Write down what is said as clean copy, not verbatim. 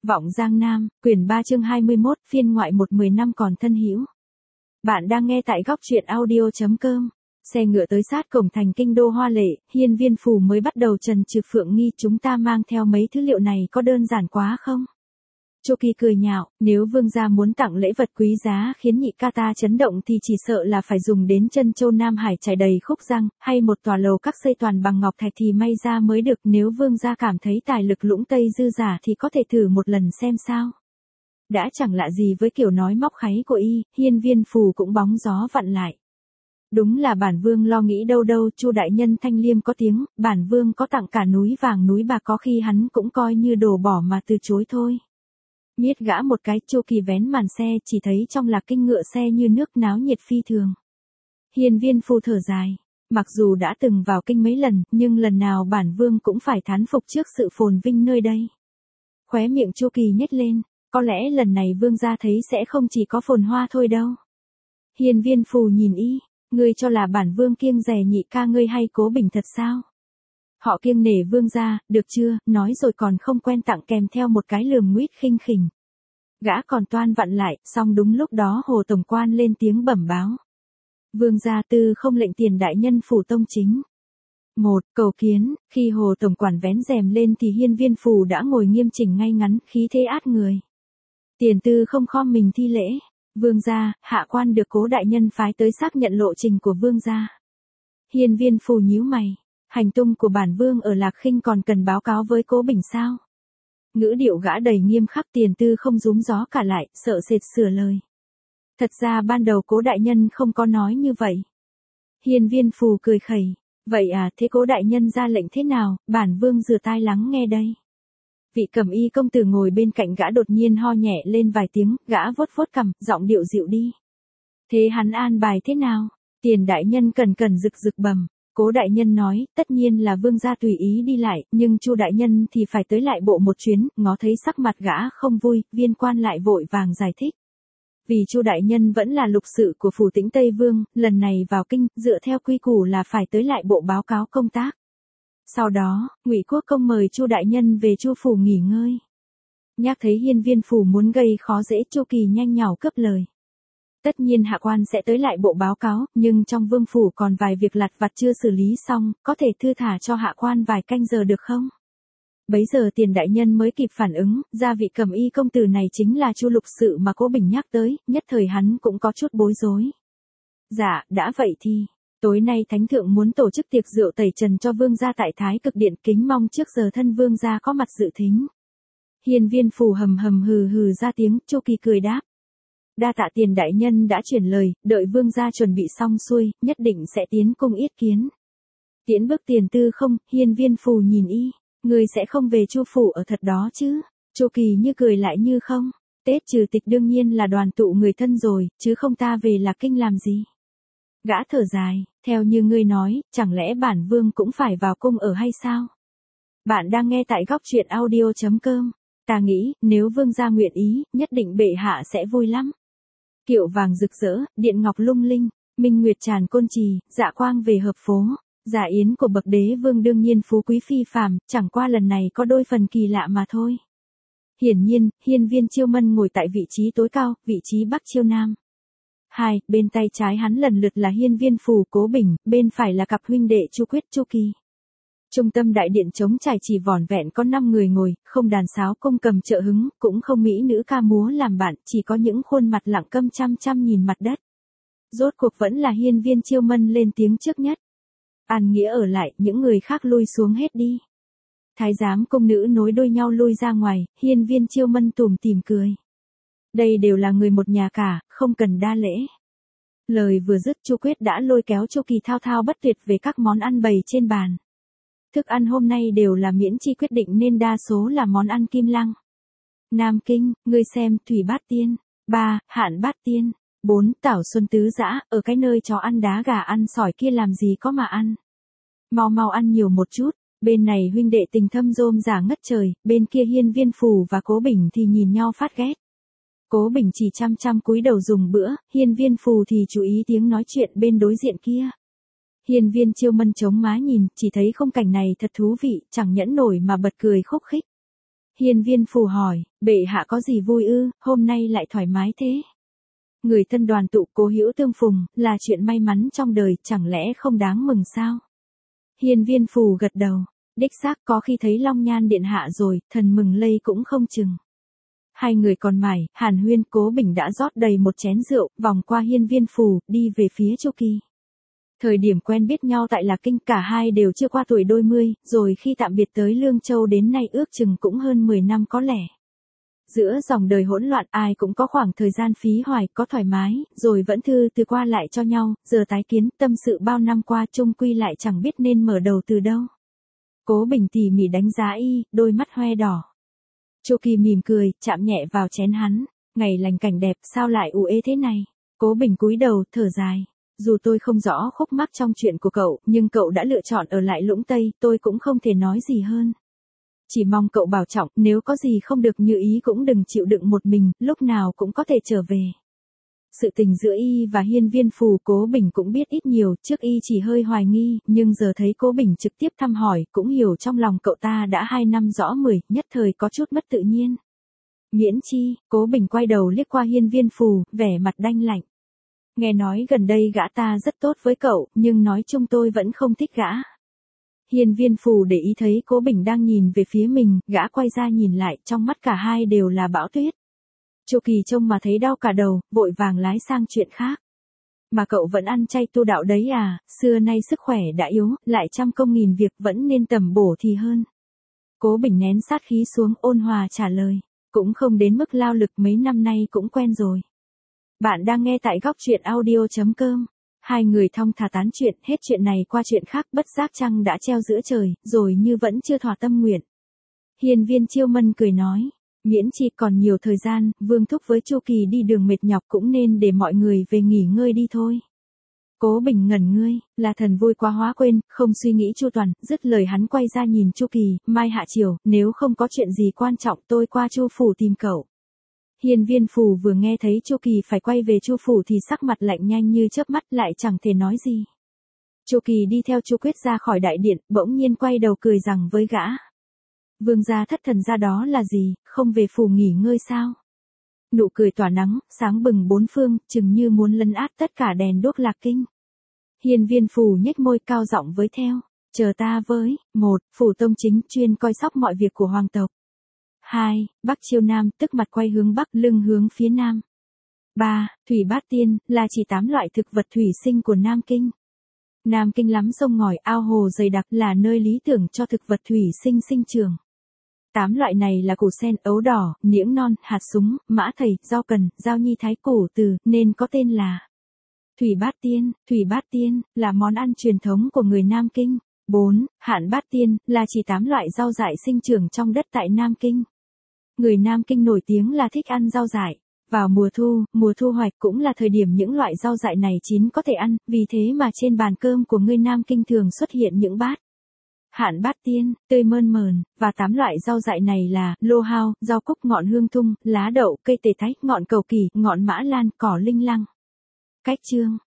Vọng Giang Nam, quyển 3 chương 21, phiên ngoại 10 năm còn thân hữu. Bạn đang nghe tại góc truyện audio.com. Xe ngựa tới sát cổng thành kinh đô hoa lệ, Hiên Viên Phủ mới bắt đầu trần trừ Phượng Nghi, chúng ta mang theo mấy thứ liệu này có đơn giản quá không? Chu Kỳ cười nhạo, nếu vương gia muốn tặng lễ vật quý giá khiến nhị ca ta chấn động thì chỉ sợ là phải dùng đến chân châu Nam Hải trải đầy khúc răng, hay một tòa lầu các xây toàn bằng ngọc thạch thì may ra mới được. Nếu vương gia cảm thấy tài lực lũng tây dư giả thì có thể thử một lần xem sao. Đã chẳng lạ gì với kiểu nói móc kháy của y, Hiên Viên Phủ cũng bóng gió vặn lại. Đúng là bản vương lo nghĩ đâu đâu. Chu đại nhân thanh liêm có tiếng, bản vương có tặng cả núi vàng núi bạc có khi hắn cũng coi như đồ bỏ mà từ chối thôi. Miết gã một cái, Chu Kỳ vén màn xe, chỉ thấy trong lạc kinh ngựa xe như nước náo nhiệt phi thường. Hiên Viên Phủ thở dài, mặc dù đã từng vào kinh mấy lần, nhưng lần nào bản vương cũng phải thán phục trước sự phồn vinh nơi đây. Khóe miệng Chu Kỳ nhếch lên, có lẽ lần này vương gia thấy sẽ không chỉ có phồn hoa thôi đâu. Hiên Viên Phủ nhìn y, ngươi cho là bản vương kiêng dè nhị ca ngươi hay Cố Bình thật sao? Họ kiêng nể vương gia, được chưa, nói rồi còn không quen tặng kèm theo một cái lườm nguýt khinh khỉnh. Gã còn toan vặn lại, xong đúng lúc đó Hồ tổng quan lên tiếng bẩm báo. Vương gia tư không lệnh tiền đại nhân phủ tông chính. Cầu kiến. Khi Hồ tổng quản vén rèm lên thì Hiên Viên Phủ đã ngồi nghiêm chỉnh ngay ngắn, khí thế át người. Tiền tư không khom mình thi lễ. Vương gia, hạ quan được Cố đại nhân phái tới xác nhận lộ trình của vương gia. Hiên Viên Phủ nhíu mày. Hành tung của bản vương ở Lạc Khinh còn cần báo cáo với Cố Bình sao? Ngữ điệu gã đầy nghiêm khắc. Tiền tư không rúm gió cả lại, sợ sệt sửa lời. Thật ra ban đầu Cố đại nhân không có nói như vậy. Hiên Viên Phủ cười khẩy. Vậy à, thế Cố đại nhân ra lệnh thế nào, bản vương rửa tai lắng nghe đây. Vị cẩm y công tử ngồi bên cạnh gã đột nhiên ho nhẹ lên vài tiếng, gã vuốt vuốt cằm, giọng điệu dịu đi. Thế hắn an bài thế nào? Tiền đại nhân cẩn rực rực bẩm. Cố đại nhân nói, tất nhiên là vương gia tùy ý đi lại, nhưng Chu đại nhân thì phải tới lại bộ một chuyến. Ngó thấy sắc mặt gã không vui, viên quan lại vội vàng giải thích. Vì Chu đại nhân vẫn là lục sự của phủ Tĩnh Tây Vương, lần này vào kinh, dựa theo quy củ là phải tới lại bộ báo cáo công tác. Sau đó, Ngụy Quốc công mời Chu đại nhân về Chu phủ nghỉ ngơi. Nhắc thấy Hiên Viên Phủ muốn gây khó dễ, Chu Kỳ nhanh nhảu cướp lời. Tất nhiên hạ quan sẽ tới lại bộ báo cáo, nhưng trong vương phủ còn vài việc lặt vặt chưa xử lý xong, có thể thư thả cho hạ quan vài canh giờ được không? Bấy giờ tiền đại nhân mới kịp phản ứng, ra vị cẩm y công tử này chính là Chu lục sự mà Cố Bình nhắc tới, nhất thời hắn cũng có chút bối rối. Dạ, đã vậy thì, tối nay thánh thượng muốn tổ chức tiệc rượu tẩy trần cho vương gia tại Thái Cực Điện, kính mong trước giờ thân vương gia có mặt dự thính. Hiên Viên Phủ hầm hừ ra tiếng. Chu Kỳ cười đáp. Đa tạ tiền đại nhân đã chuyển lời, đợi vương gia chuẩn bị xong xuôi, nhất định sẽ tiến cung yết kiến. Tiễn bước tiền tư không? Hiên Viên Phủ nhìn y, người sẽ không về Chu phủ ở thật đó chứ? Chu Kỳ như cười lại như không. Tết trừ tịch đương nhiên là đoàn tụ người thân rồi, chứ không ta về Lạc Kinh làm gì? Gã thở dài, theo như ngươi nói, chẳng lẽ bản vương cũng phải vào cung ở hay sao? Bạn đang nghe tại góc truyện audio.com. Ta nghĩ, nếu vương gia nguyện ý, nhất định bệ hạ sẽ vui lắm. Kiệu vàng rực rỡ, điện ngọc lung linh, minh nguyệt tràn côn trì, dạ quang về hợp phố. Dạ yến của bậc đế vương đương nhiên phú quý phi phàm, chẳng qua lần này có đôi phần kỳ lạ mà thôi. Hiển nhiên, Hiên Viên Chiêu Mân ngồi tại vị trí tối cao, vị trí Bắc Chiêu Nam. Bên tay trái hắn lần lượt là Hiên Viên Phủ, Cố Bình, bên phải là cặp huynh đệ Chu Quyết, Chu Kỳ. Trung tâm đại điện trống trải chỉ vỏn vẹn có 5 người ngồi, không đàn sáo cung cầm trợ hứng, cũng không mỹ nữ ca múa làm bạn, chỉ có những khuôn mặt lặng câm chăm nhìn mặt đất. Rốt cuộc vẫn là Hiên Viên Chiêu Mân lên tiếng trước nhất. An nghĩa ở lại, những người khác lui xuống hết đi. Thái giám cung nữ nối đuôi nhau lui ra ngoài, Hiên Viên Chiêu Mân tủm tỉm cười. Đây đều là người một nhà cả, không cần đa lễ. Lời vừa dứt, Chu Quyết đã lôi kéo Chu Kỳ thao thao bất tuyệt về các món ăn bày trên bàn. Thức ăn hôm nay đều là miễn chi quyết định nên đa số là món ăn kim lăng. Nam Kinh, ngươi xem, thủy bát tiên. 3. Hạn bát tiên. 4. Tảo xuân tứ dã, ở cái nơi chó ăn đá gà ăn sỏi kia làm gì có mà ăn. Mau ăn nhiều một chút. Bên này huynh đệ tình thâm rôm rả ngất trời, bên kia Hiên Viên Phủ và Cố Bình thì nhìn nhau phát ghét. Cố Bình chỉ chăm cúi đầu dùng bữa, Hiên Viên Phủ thì chú ý tiếng nói chuyện bên đối diện kia. Hiên Viên Chiêu Mân chống má nhìn, chỉ thấy khung cảnh này thật thú vị, chẳng nhẫn nổi mà bật cười khúc khích. Hiên Viên Phù hỏi, bệ hạ có gì vui ư, hôm nay lại thoải mái thế? Người thân đoàn tụ cố hữu tương phùng, là chuyện may mắn trong đời, chẳng lẽ không đáng mừng sao? Hiên Viên Phù gật đầu, đích xác có khi thấy Long Nhan điện hạ rồi, thần mừng lây cũng không chừng. Hai người còn mải, hàn huyên. Cố Bình đã rót đầy một chén rượu, vòng qua Hiên Viên Phù, đi về phía Chu Kỳ. Thời điểm quen biết nhau tại Lạc Kinh, cả hai đều chưa qua tuổi đôi mươi, rồi khi tạm biệt tới Lương Châu đến nay ước chừng cũng hơn 10 năm có lẽ. Giữa dòng đời hỗn loạn ai cũng có khoảng thời gian phí hoài, có thoải mái, rồi vẫn thư từ qua lại cho nhau, giờ tái kiến, tâm sự bao năm qua chung quy lại chẳng biết nên mở đầu từ đâu. Cố Bình tỉ mỉ đánh giá y, đôi mắt hoe đỏ. Chu Kỳ mỉm cười, chạm nhẹ vào chén hắn, ngày lành cảnh đẹp sao lại u ê thế này? Cố Bình cúi đầu, thở dài. Dù tôi không rõ khúc mắc trong chuyện của cậu, nhưng cậu đã lựa chọn ở lại Lũng Tây, tôi cũng không thể nói gì hơn. Chỉ mong cậu bảo trọng, nếu có gì không được như ý cũng đừng chịu đựng một mình, lúc nào cũng có thể trở về. Sự tình giữa y và Hiên Viên Phù Cố Bình cũng biết ít nhiều, trước y chỉ hơi hoài nghi, nhưng giờ thấy Cố Bình trực tiếp thăm hỏi, cũng hiểu trong lòng cậu ta đã 2 năm rõ 10, nhất thời có chút mất tự nhiên. Miễn chi, Cố Bình quay đầu liếc qua Hiên Viên Phù, vẻ mặt đanh lạnh. Nghe nói gần đây gã ta rất tốt với cậu, nhưng nói chung tôi vẫn không thích gã. Hiên Viên Phù để ý thấy Cố Bình đang nhìn về phía mình, gã quay ra nhìn lại, trong mắt cả hai đều là bão tuyết. Chu Kỳ trông mà thấy đau cả đầu, vội vàng lái sang chuyện khác. Mà cậu vẫn ăn chay tu đạo đấy à, xưa nay sức khỏe đã yếu, lại trăm công nghìn việc vẫn nên tầm bổ thì hơn. Cố Bình nén sát khí xuống, ôn hòa trả lời, cũng không đến mức lao lực, mấy năm nay cũng quen rồi. Bạn đang nghe tại góc truyện audio.com. Hai người thong thả tán chuyện, hết chuyện này qua chuyện khác, bất giác trăng đã treo giữa trời, rồi như vẫn chưa thỏa tâm nguyện. Hiên Viên Chiêu Mân cười nói, miễn chi còn nhiều thời gian, Vương thúc với Chu Kỳ đi đường mệt nhọc cũng nên để mọi người về nghỉ ngơi đi thôi. Cố Bình ngẩn ngươi, là thần vui quá hóa quên, không suy nghĩ chu toàn, dứt lời hắn quay ra nhìn Chu Kỳ, mai hạ chiều, nếu không có chuyện gì quan trọng tôi qua Chu phủ tìm cậu. Hiên Viên Phù vừa nghe thấy Chu Kỳ phải quay về Chu phủ thì sắc mặt lạnh nhanh như chớp mắt, lại chẳng thể nói gì. Chu Kỳ đi theo Chu Quyết ra khỏi đại điện, bỗng nhiên quay đầu cười rằng với gã. Vương gia thất thần ra đó là gì, không về phủ nghỉ ngơi sao? Nụ cười tỏa nắng, sáng bừng bốn phương, chừng như muốn lấn át tất cả đèn đuốc Lạc Kinh. Hiên Viên Phù nhếch môi cao giọng với theo, chờ ta với, 1. Phủ tông chính chuyên coi sóc mọi việc của hoàng tộc. 2. Bắc chiêu nam, tức mặt quay hướng bắc, lưng hướng phía nam. 3. Thủy bát tiên, là chỉ 8 loại thực vật thủy sinh của Nam Kinh. Nam Kinh lắm sông ngòi, ao hồ dày đặc, là nơi lý tưởng cho thực vật thủy sinh sinh trưởng. 8 loại này là củ sen, ấu đỏ, niễng non, hạt súng, mã thầy, rau cần, giao nhi thái củ từ, nên có tên là Thủy bát tiên. Thủy bát tiên là món ăn truyền thống của người Nam Kinh. 4. Hạn bát tiên, là chỉ 8 loại rau dại sinh trưởng trong đất tại Nam Kinh. Người Nam Kinh nổi tiếng là thích ăn rau dại. Vào mùa thu hoạch cũng là thời điểm những loại rau dại này chín có thể ăn, vì thế mà trên bàn cơm của người Nam Kinh thường xuất hiện những bát Hạn bát tiên, tươi mơn mờn, và 8 loại rau dại này là lô hao, rau cúc, ngọn hương thung, lá đậu, cây tề thái, ngọn cầu kỳ, ngọn mã lan, cỏ linh lăng. Cách chương